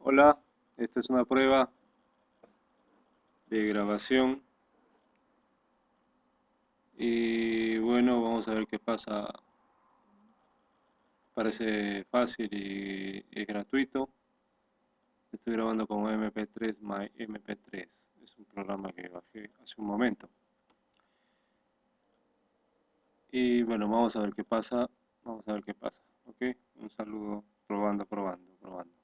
Hola, esta es una prueba de grabación y bueno, vamos a ver qué pasa. Parece fácil y es gratuito. Estoy grabando con MP3 My MP3. Es un programa que bajé hace un momento. Y bueno, vamos a ver qué pasa. Vamos a ver qué pasa. ¿Ok? Un saludo, probando, probando, probando.